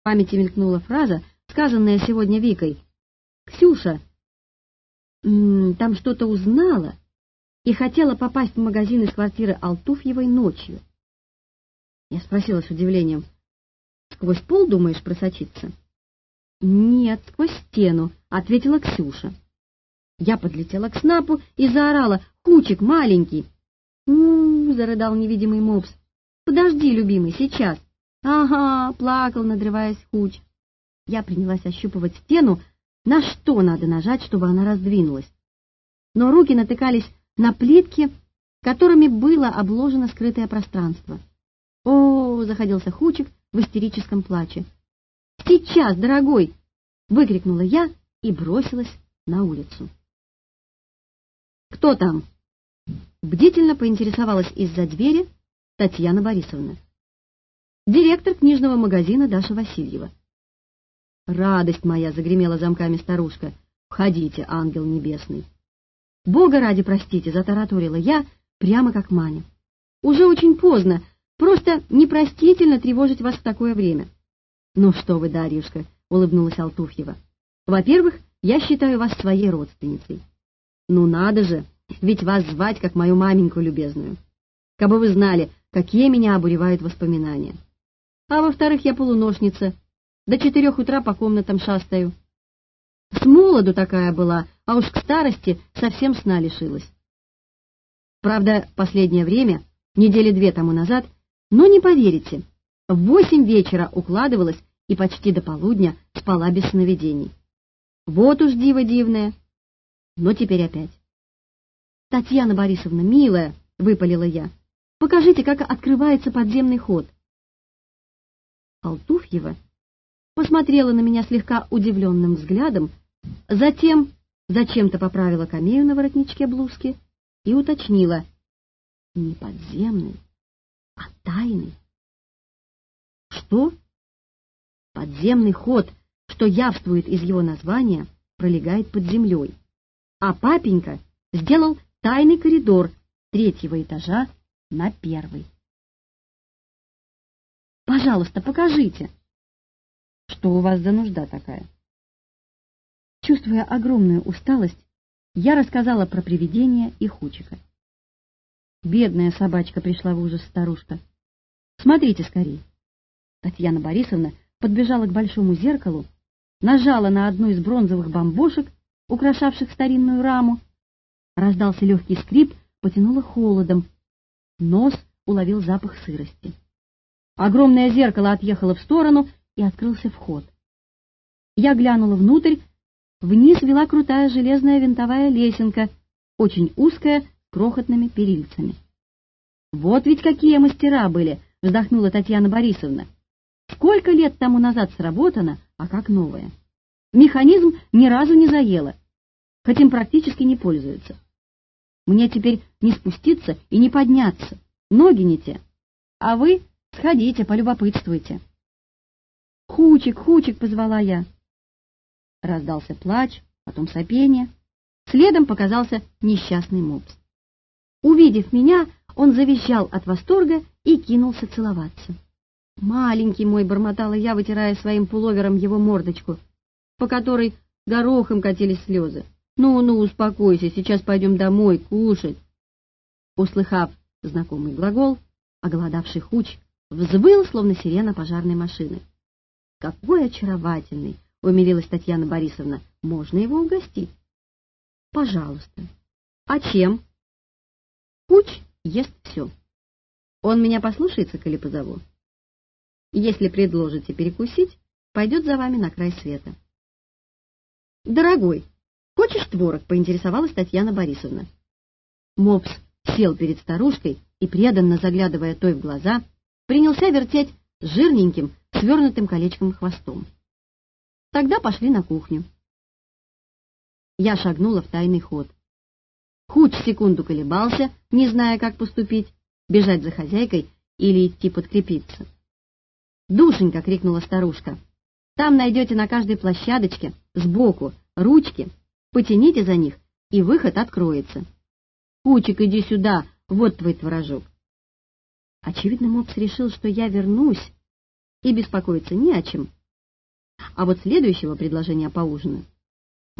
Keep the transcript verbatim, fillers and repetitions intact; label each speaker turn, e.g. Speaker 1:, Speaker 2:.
Speaker 1: В памяти мелькнула фраза, сказанная сегодня Викой. «Ксюша, м-м, там что-то узнала и хотела попасть в магазин из квартиры Алтуфьевой ночью». Я спросила с удивлением: «Сквозь пол, думаешь, просочиться?» «Нет, сквозь стену», — ответила Ксюша. Я подлетела к Снапу и заорала: «Хучик маленький!» «У-у-у!» — зарыдал невидимый мопс. «Подожди, любимый, сейчас!» «Ага!» — плакал, надрываясь Хуч. Я принялась ощупывать стену, на что надо нажать, чтобы она раздвинулась. Но руки натыкались на плитки, которыми было обложено скрытое пространство. «О!» — заходился Хучик в истерическом плаче. «Сейчас, дорогой!» — выкрикнула я и бросилась на улицу. «Кто там?» — бдительно поинтересовалась из-за двери Татьяна Борисовна. «Директор книжного магазина Даша Васильева». «Радость моя!» — загремела замками старушка. «Входите, ангел небесный!» «Бога ради, простите!» — затараторила я, прямо как Маня. «Уже очень поздно, просто непростительно тревожить вас в такое время». «Ну что вы, Дарьюшка!» — улыбнулась Алтуфьева. «Во-первых, я считаю вас своей родственницей». «Ну надо же, ведь вас звать, как мою маменьку любезную. Кабы вы знали, какие меня обуревают воспоминания. А во-вторых, я полуношница, до четырех утра по комнатам шастаю. С молоду такая была, а уж к старости совсем сна лишилась. Правда, последнее время, недели две тому назад, но не поверите, в восемь вечера укладывалась и почти до полудня спала без сновидений. Вот уж диво дивное. Но теперь опять». «Татьяна Борисовна, милая», — выпалила я, — «покажите, как открывается подземный ход». Алтуфьева посмотрела на меня слегка удивленным взглядом, затем зачем-то поправила камею на воротничке блузки и уточнила: «Не подземный, а тайный». «Что?» «Подземный ход, что явствует из его названия, пролегает под землей, а папенька сделал тайный коридор третьего этажа на первый». «Пожалуйста, покажите». «Что у вас за нужда такая?» Чувствуя огромную усталость, я рассказала про привидения и Хучика. «Бедная собачка», — пришла в ужас старушка. «Смотрите скорей». Татьяна Борисовна подбежала к большому зеркалу, нажала на одну из бронзовых бамбошек, украшавших старинную раму. Раздался легкий скрип, потянуло холодом. Нос уловил запах сырости. Огромное зеркало отъехало в сторону, и открылся вход. Я глянула внутрь. Вниз вела крутая железная винтовая лесенка, очень узкая, с крохотными перильцами. «Вот ведь какие мастера были!» — вздохнула Татьяна Борисовна. «Сколько лет тому назад сработано, а как новое. Механизм ни разу не заело, хоть им практически не пользуются. Мне теперь не спуститься и не подняться, ноги не те. А вы сходите, полюбопытствуйте». «Хучик, Хучик!» — позвала я. Раздался плач, потом сопение. Следом показался несчастный мопс. Увидев меня, он завизжал от восторга и кинулся целоваться. «Маленький мой!» — бормотала я, вытирая своим пуловером его мордочку, по которой горохом катились слезы. «Ну-ну, успокойся, сейчас пойдем домой кушать». Услыхав знакомый глагол, оголодавший Хуч взвыл, словно сирена пожарной машины. «Какой очаровательный!» — умилилась Татьяна Борисовна. «Можно его угостить?» «Пожалуйста». «А чем?» «Хуч ест все. Он меня послушается, коли позову. Если предложите перекусить, пойдет за вами на край света». «Дорогой, хочешь творог?» — поинтересовалась Татьяна Борисовна. Мопс сел перед старушкой и, преданно заглядывая той в глаза, принялся вертеть жирненьким, свернутым колечком хвостом. «Тогда пошли на кухню». Я шагнула в тайный ход. Хуч секунду колебался, не зная, как поступить, бежать за хозяйкой или идти подкрепиться. «Душенька!» — крикнула старушка. «Там найдете на каждой площадочке, сбоку, ручки, потяните за них, и выход откроется. Хучик, иди сюда, вот твой творожок». Очевидно, мопс решил, что я вернусь, и беспокоиться не о чем, А вот следующего предложения поужинать